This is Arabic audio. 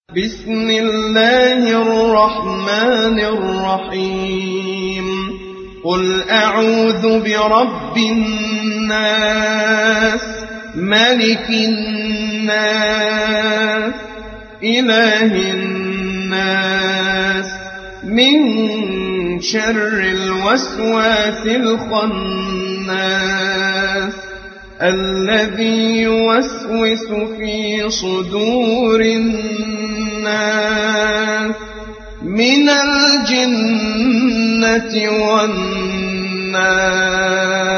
بسم الله الرحمن الرحيم قل أعوذ برب الناس ملك الناس إله الناس من شر الوسواس الخناس الذي يوسوس في صدور الناس من الجنة والناس.